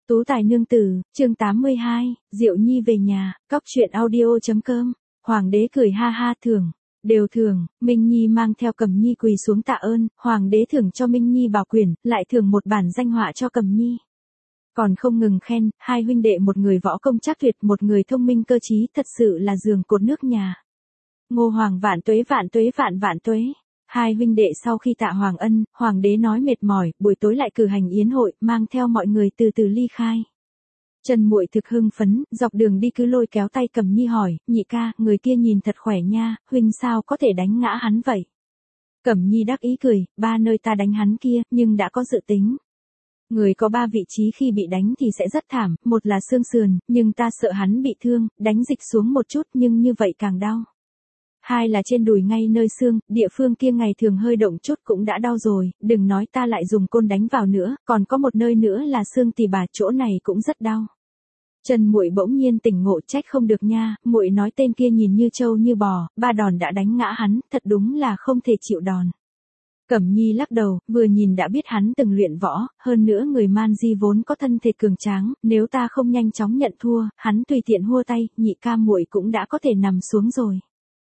Tú tài nương tử, chương 82, Diệu Nhi về nhà, cóc truyện audio.com, Hoàng đế cười ha ha thưởng, đều thưởng, Minh Nhi mang theo Cẩm Nhi quỳ xuống tạ ơn, Hoàng đế thưởng cho Minh Nhi bảo quyền, lại thưởng một bản danh họa cho Cẩm Nhi. Còn không ngừng khen, hai huynh đệ một người võ công trác tuyệt, một người thông minh cơ trí, thật sự là giường cột nước nhà. Ngô Hoàng vạn tuế vạn tuế vạn vạn tuế. Hai huynh đệ sau khi tạ Hoàng ân, Hoàng đế nói mệt mỏi, buổi tối lại cử hành yến hội, mang theo mọi người từ từ ly khai. Trần Muội thực hưng phấn, dọc đường đi cứ lôi kéo tay Cẩm Nhi hỏi, nhị ca, người kia nhìn thật khỏe nha, huynh sao có thể đánh ngã hắn vậy? Cẩm Nhi đắc ý cười, ba nơi ta đánh hắn kia, nhưng đã có dự tính. Người có ba vị trí khi bị đánh thì sẽ rất thảm, một là xương sườn, nhưng ta sợ hắn bị thương, đánh dịch xuống một chút nhưng như vậy càng đau. Hai là trên đùi ngay nơi xương, địa phương kia ngày thường hơi động chút cũng đã đau rồi, đừng nói ta lại dùng côn đánh vào nữa, còn có một nơi nữa là xương tỳ bà, chỗ này cũng rất đau. Trần Muội bỗng nhiên tỉnh ngộ, trách không được nha, muội nói tên kia nhìn như trâu như bò, ba đòn đã đánh ngã hắn, thật đúng là không thể chịu đòn. Cẩm Nhi lắc đầu, vừa nhìn đã biết hắn từng luyện võ, hơn nữa người Man Di vốn có thân thể cường tráng, nếu ta không nhanh chóng nhận thua, hắn tùy tiện hua tay, nhị ca muội cũng đã có thể nằm xuống rồi.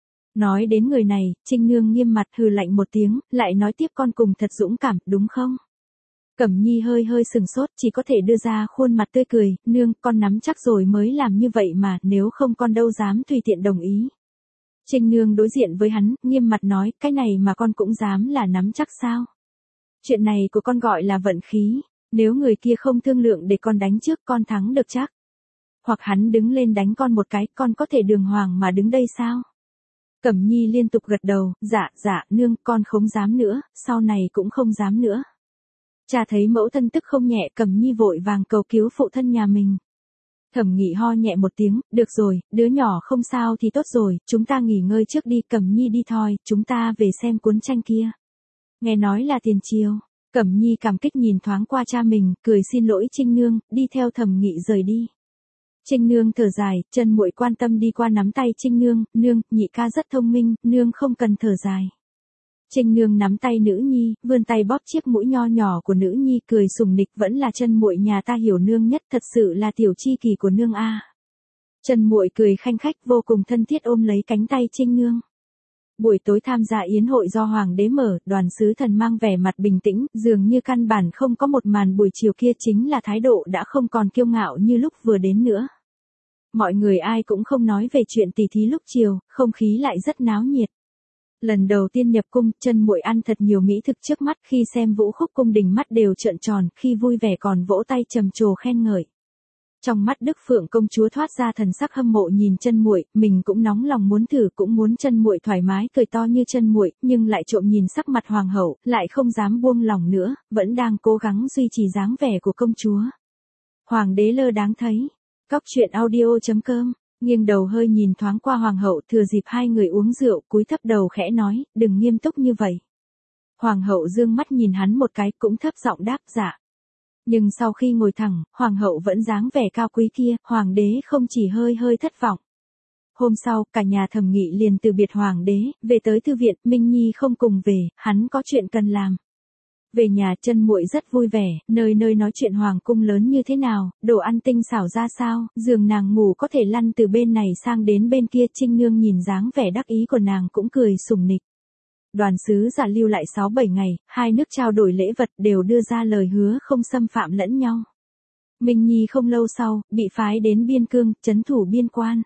Nói đến người này, Trinh Nương nghiêm mặt hừ lạnh một tiếng, lại nói tiếp con cùng thật dũng cảm, đúng không? Cẩm Nhi hơi hơi sừng sốt, chỉ có thể đưa ra khuôn mặt tươi cười, nương, con nắm chắc rồi mới làm như vậy mà, nếu không con đâu dám tùy tiện đồng ý. Trinh Nương đối diện với hắn, nghiêm mặt nói, cái này mà con cũng dám là nắm chắc sao? Chuyện này của con gọi là vận khí, nếu người kia không thương lượng để con đánh trước con thắng được chắc. Hoặc hắn đứng lên đánh con một cái, con có thể đường hoàng mà đứng đây sao? Cẩm Nhi liên tục gật đầu, dạ, nương, con không dám nữa, sau này cũng không dám nữa. Cha thấy mẫu thân tức không nhẹ, Cẩm Nhi vội vàng cầu cứu phụ thân nhà mình. Thẩm Nghị ho nhẹ một tiếng, được rồi, đứa nhỏ không sao thì tốt rồi, chúng ta nghỉ ngơi trước đi, Cẩm Nhi đi thôi, chúng ta về xem cuốn tranh kia. Nghe nói là tiền triều, Cẩm Nhi cảm kích nhìn thoáng qua cha mình, cười xin lỗi Trinh Nương, đi theo Thẩm Nghị rời đi. Trinh Nương thở dài, Trần Muội quan tâm đi qua nắm tay Trinh Nương, nương, nhị ca rất thông minh, nương không cần thở dài. Trinh Nương nắm tay nữ nhi, vươn tay bóp chiếc mũi nho nhỏ của nữ nhi, cười sủng nịch, vẫn là Trần Muội nhà ta hiểu nương nhất, thật sự là tiểu chi kỷ của nương a. Trần Muội cười khanh khách vô cùng thân thiết ôm lấy cánh tay Trinh Nương. Buổi tối tham gia yến hội do Hoàng đế mở, đoàn sứ thần mang vẻ mặt bình tĩnh, dường như căn bản không có một màn buổi chiều kia, chính là thái độ đã không còn kiêu ngạo như lúc vừa đến nữa. Mọi người ai cũng không nói về chuyện tỉ thí lúc chiều, không khí lại rất náo nhiệt. Lần đầu tiên nhập cung, Trần Muội ăn thật nhiều mỹ thực trước mắt, khi xem vũ khúc cung đình mắt đều trợn tròn, khi vui vẻ còn vỗ tay trầm trồ khen ngợi. Trong mắt Đức Phượng công chúa thoát ra thần sắc hâm mộ nhìn Trần Muội, mình cũng nóng lòng muốn thử, cũng muốn Trần Muội thoải mái cười to như Trần Muội, nhưng lại trộm nhìn sắc mặt hoàng hậu, lại không dám buông lòng nữa, vẫn đang cố gắng duy trì dáng vẻ của công chúa. Hoàng đế lơ đáng thấy. Cóc truyện audio.com, nghiêng đầu hơi nhìn thoáng qua hoàng hậu, thừa dịp hai người uống rượu, cúi thấp đầu khẽ nói, đừng nghiêm túc như vậy. Hoàng hậu dương mắt nhìn hắn một cái, cũng thấp giọng đáp dạ. Nhưng sau khi ngồi thẳng, hoàng hậu vẫn dáng vẻ cao quý kia, hoàng đế không chỉ hơi hơi thất vọng. Hôm sau, cả nhà Thẩm Nghị liền từ biệt hoàng đế, về tới thư viện, Minh Nhi không cùng về, hắn có chuyện cần làm. Về nhà Trần Muội rất vui vẻ, nơi nơi nói chuyện hoàng cung lớn như thế nào, đồ ăn tinh xảo ra sao, giường nàng ngủ có thể lăn từ bên này sang đến bên kia. Trinh Nương nhìn dáng vẻ đắc ý của nàng cũng cười sủng nịch. Đoàn sứ giả lưu lại 6-7 ngày, hai nước trao đổi lễ vật, đều đưa ra lời hứa không xâm phạm lẫn nhau. Minh Nhi không lâu sau, bị phái đến biên cương, trấn thủ biên quan.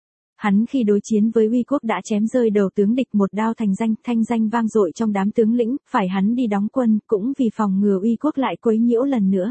Hắn khi đối chiến với Uy quốc đã chém rơi đầu tướng địch, một đao thành danh, thanh danh vang dội trong đám tướng lĩnh, phải hắn đi đóng quân, cũng vì phòng ngừa Uy quốc lại quấy nhiễu lần nữa.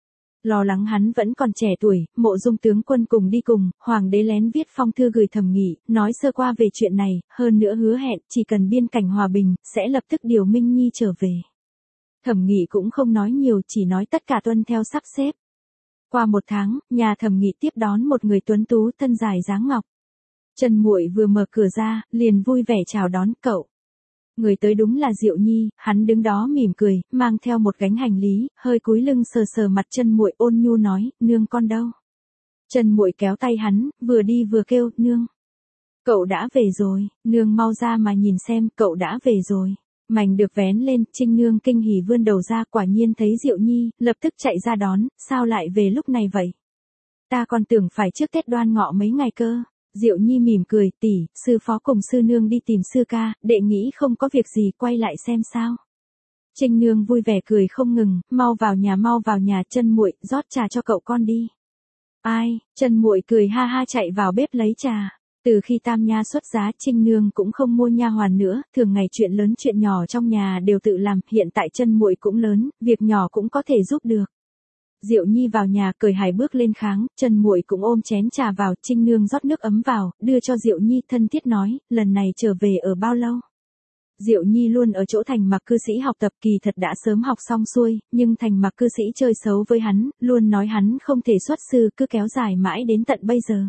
Lo lắng hắn vẫn còn trẻ tuổi, Mộ Dung tướng quân cùng đi cùng, hoàng đế lén viết phong thư gửi Thẩm Nghị, nói sơ qua về chuyện này, hơn nữa hứa hẹn, chỉ cần biên cảnh hòa bình, sẽ lập tức điều Minh Nhi trở về. Thẩm Nghị cũng không nói nhiều, chỉ nói tất cả tuân theo sắp xếp. Qua một tháng, nhà Thẩm Nghị tiếp đón một người tuấn tú thân dài dáng ngọc. Trần Muội vừa mở cửa ra, liền vui vẻ chào đón, cậu. Người tới đúng là Diệu Nhi, hắn đứng đó mỉm cười, mang theo một gánh hành lý, hơi cúi lưng sờ sờ mặt Trần Muội ôn nhu nói, nương con đâu? Trần Muội kéo tay hắn, vừa đi vừa kêu, nương. Cậu đã về rồi, nương mau ra mà nhìn xem, cậu đã về rồi. Mảnh được vén lên, Trinh Nương kinh hỉ vươn đầu ra, quả nhiên thấy Diệu Nhi, lập tức chạy ra đón, sao lại về lúc này vậy? Ta còn tưởng phải trước Tết Đoan Ngọ mấy ngày cơ. Diệu Nhi mỉm cười, tỷ, sư phó cùng sư nương đi tìm sư ca, đệ nghĩ không có việc gì, quay lại xem sao. Trinh Nương vui vẻ cười không ngừng, mau vào nhà, Chân muội, rót trà cho cậu con đi. Ai? Chân muội cười ha ha chạy vào bếp lấy trà. Từ khi Tam Nha xuất giá, Trinh Nương cũng không mua nha hoàn nữa, thường ngày chuyện lớn chuyện nhỏ trong nhà đều tự làm, hiện tại Chân muội cũng lớn, việc nhỏ cũng có thể giúp được. Diệu Nhi vào nhà cười hài bước lên kháng, Chân muội cũng ôm chén trà vào, Trinh Nương rót nước ấm vào, đưa cho Diệu Nhi, thân thiết nói, lần này trở về ở bao lâu? Diệu Nhi luôn ở chỗ Thành Mặc cư sĩ học tập, kỳ thật đã sớm học xong xuôi, nhưng Thành Mặc cư sĩ chơi xấu với hắn, luôn nói hắn không thể xuất sư, cứ kéo dài mãi đến tận bây giờ.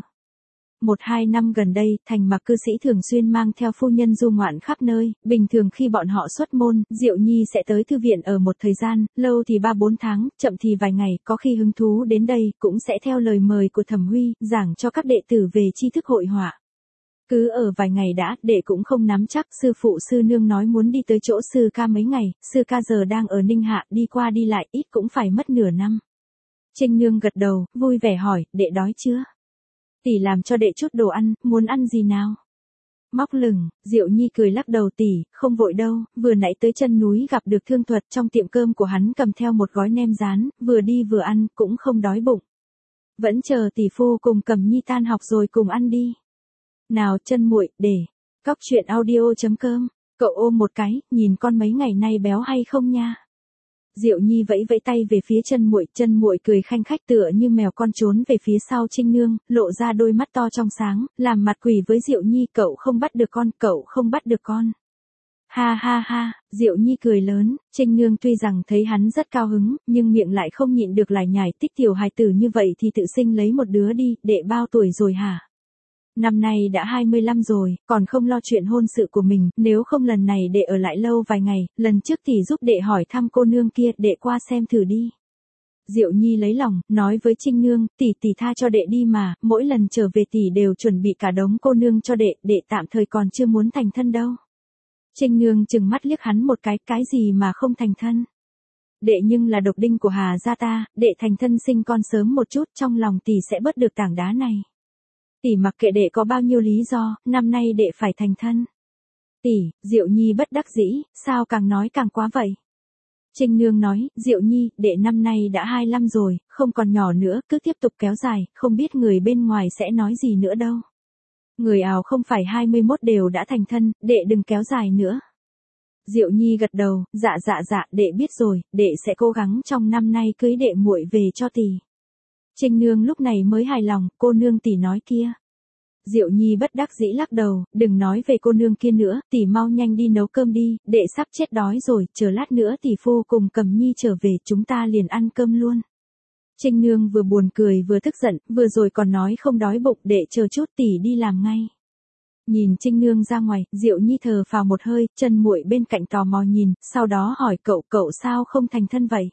1-2 năm gần đây, Thành Mặc cư sĩ thường xuyên mang theo phu nhân du ngoạn khắp nơi, bình thường khi bọn họ xuất môn, Diệu Nhi sẽ tới thư viện ở một thời gian, lâu thì 3-4 tháng, chậm thì vài ngày, có khi hứng thú đến đây, cũng sẽ theo lời mời của Thẩm Huy, giảng cho các đệ tử về tri thức hội họa. Cứ ở vài ngày đã, đệ cũng không nắm chắc, sư phụ sư nương nói muốn đi tới chỗ sư ca mấy ngày, sư ca giờ đang ở Ninh Hạ, đi qua đi lại, ít cũng phải mất nửa năm. Trinh Nương gật đầu, vui vẻ hỏi, đệ đói chưa? Tỷ làm cho đệ chút đồ ăn, muốn ăn gì nào? Móc lửng, Diệu Nhi cười lắc đầu, tỷ, không vội đâu, vừa nãy tới chân núi gặp được Thương Thuật, trong tiệm cơm của hắn cầm theo một gói nem rán, vừa đi vừa ăn, cũng không đói bụng. Vẫn chờ tỷ phu cùng Cẩm Nhi tan học rồi cùng ăn đi. Nào Chân muội, để. Cóc truyện audio.com, cậu ôm một cái, nhìn con mấy ngày nay béo hay không nha. Diệu Nhi vẫy vẫy tay về phía Chân muội cười khanh khách tựa như mèo con trốn về phía sau Trinh Nương, lộ ra đôi mắt to trong sáng, làm mặt quỷ với Diệu Nhi, cậu không bắt được con. Ha ha ha, Diệu Nhi cười lớn, Trinh Nương tuy rằng thấy hắn rất cao hứng, nhưng miệng lại không nhịn được lải nhải, tích tiểu hài tử như vậy thì tự sinh lấy một đứa đi, đệ bao tuổi rồi hả? Năm nay đã 25 rồi, còn không lo chuyện hôn sự của mình, nếu không lần này đệ ở lại lâu vài ngày, lần trước tỷ giúp đệ hỏi thăm cô nương kia, đệ qua xem thử đi. Diệu Nhi lấy lòng, nói với Trinh Nương, tỷ tha cho đệ đi mà, mỗi lần trở về tỷ đều chuẩn bị cả đống cô nương cho đệ tạm thời còn chưa muốn thành thân đâu. Trinh Nương chừng mắt liếc hắn một cái gì mà không thành thân. Đệ nhưng là độc đinh của Hà gia ta, đệ thành thân sinh con sớm một chút, trong lòng tỷ sẽ bớt được tảng đá này. Tỷ mặc kệ đệ có bao nhiêu lý do, năm nay đệ phải thành thân. Tỷ, Diệu Nhi bất đắc dĩ, sao càng nói càng quá vậy? Trinh Nương nói, Diệu Nhi, đệ năm nay đã 25 rồi, không còn nhỏ nữa, cứ tiếp tục kéo dài, không biết người bên ngoài sẽ nói gì nữa đâu. Người ảo không phải 21 đều đã thành thân, đệ đừng kéo dài nữa. Diệu Nhi gật đầu, dạ, đệ biết rồi, đệ sẽ cố gắng trong năm nay cưới đệ muội về cho tỷ. Trinh Nương lúc này mới hài lòng, cô nương tỷ nói kia. Diệu Nhi bất đắc dĩ lắc đầu, đừng nói về cô nương kia nữa, tỷ mau nhanh đi nấu cơm đi, đệ sắp chết đói rồi, chờ lát nữa tỷ phu cùng Cẩm Nhi trở về, chúng ta liền ăn cơm luôn. Trinh Nương vừa buồn cười vừa tức giận, vừa rồi còn nói không đói bụng, đệ chờ chút tỷ đi làm ngay. Nhìn Trinh Nương ra ngoài, Diệu Nhi thở phào một hơi, Chân muội bên cạnh tò mò nhìn, sau đó hỏi cậu sao không thành thân vậy?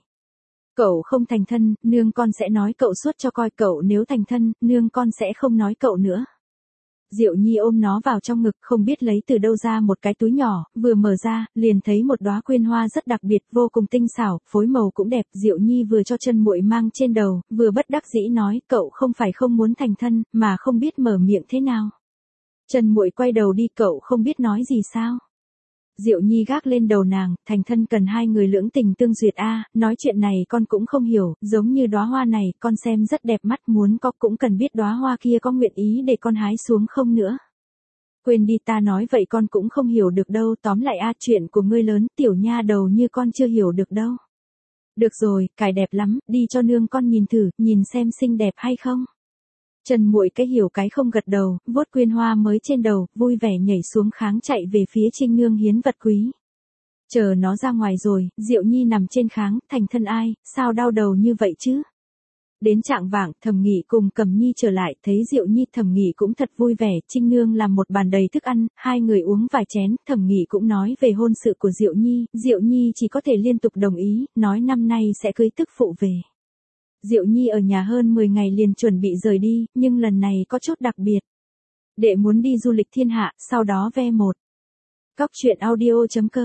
Cậu không thành thân, nương con sẽ nói cậu suốt cho coi, cậu nếu thành thân, nương con sẽ không nói cậu nữa. Diệu Nhi ôm nó vào trong ngực, không biết lấy từ đâu ra một cái túi nhỏ, vừa mở ra, liền thấy một đóa quyên hoa rất đặc biệt, vô cùng tinh xảo, phối màu cũng đẹp. Diệu Nhi vừa cho Chân muội mang trên đầu, vừa bất đắc dĩ nói, cậu không phải không muốn thành thân, mà không biết mở miệng thế nào. Chân muội quay đầu đi, cậu không biết nói gì sao? Diệu Nhi gác lên đầu nàng, thành thân cần hai người lưỡng tình tương duyệt a, nói chuyện này con cũng không hiểu, giống như đóa hoa này, con xem rất đẹp mắt, muốn có cũng cần biết đóa hoa kia có nguyện ý để con hái xuống không nữa. Quên đi, ta nói vậy con cũng không hiểu được đâu, tóm lại a, chuyện của ngươi lớn, tiểu nha đầu như con chưa hiểu được đâu. Được rồi, cài đẹp lắm, đi cho nương con nhìn thử, nhìn xem xinh đẹp hay không. Chân muội cái hiểu cái không gật đầu, vuốt quyên hoa mới trên đầu, vui vẻ nhảy xuống kháng chạy về phía Trinh Nương hiến vật quý. Chờ nó ra ngoài rồi, Diệu Nhi nằm trên kháng, thành thân ai, sao đau đầu như vậy chứ? Đến trạng vạng, Thẩm Nghị cùng Cẩm Nhi trở lại, thấy Diệu Nhi, Thẩm Nghị cũng thật vui vẻ, Trinh Nương làm một bàn đầy thức ăn, hai người uống vài chén, Thẩm Nghị cũng nói về hôn sự của Diệu Nhi chỉ có thể liên tục đồng ý, nói năm nay sẽ cưới tức phụ về. Diệu Nhi ở nhà hơn 10 ngày liền chuẩn bị rời đi, nhưng lần này có chút đặc biệt. Đệ muốn đi du lịch thiên hạ, sau đó ve một. Cóc truyện audio.com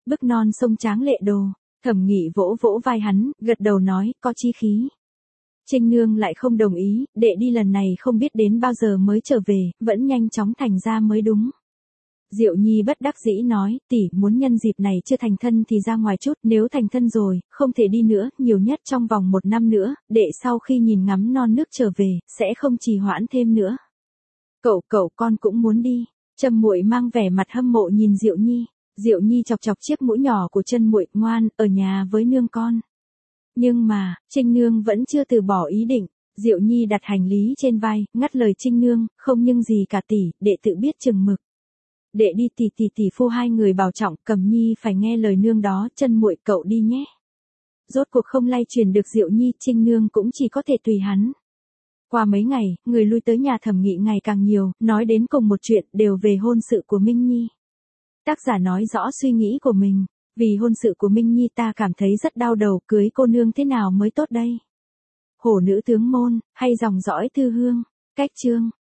bức non sông Tráng Lệ Đồ. Thẩm Nghị vỗ vỗ vai hắn, gật đầu nói, có chí khí. Trinh Nương lại không đồng ý, đệ đi lần này không biết đến bao giờ mới trở về, vẫn nhanh chóng thành ra mới đúng. Diệu Nhi bất đắc dĩ nói, tỷ muốn nhân dịp này chưa thành thân thì ra ngoài chút, nếu thành thân rồi, không thể đi nữa, nhiều nhất trong vòng 1 năm nữa, đệ sau khi nhìn ngắm non nước trở về, sẽ không trì hoãn thêm nữa. Cậu con cũng muốn đi. Trầm Muội mang vẻ mặt hâm mộ nhìn Diệu Nhi. Diệu Nhi chọc chọc chiếc mũi nhỏ của chân Muội, ngoan, ở nhà với nương con. Nhưng mà, Trinh Nương vẫn chưa từ bỏ ý định. Diệu Nhi đặt hành lý trên vai, ngắt lời Trinh Nương, không nhưng gì cả tỷ, đệ tự biết chừng mực. Đệ đi tỷ phu hai người bảo trọng, Cẩm Nhi phải nghe lời nương đó, chân Muội cậu đi nhé. Rốt cuộc không lay truyền được Diệu Nhi, Trinh Nương cũng chỉ có thể tùy hắn. Qua mấy ngày, người lui tới nhà Thẩm Nghị ngày càng nhiều, nói đến cùng một chuyện, đều về hôn sự của Minh Nhi. Tác giả nói rõ suy nghĩ của mình, vì hôn sự của Minh Nhi ta cảm thấy rất đau đầu, cưới cô nương thế nào mới tốt đây? Hổ nữ tướng môn, hay dòng dõi thư hương? Cách chương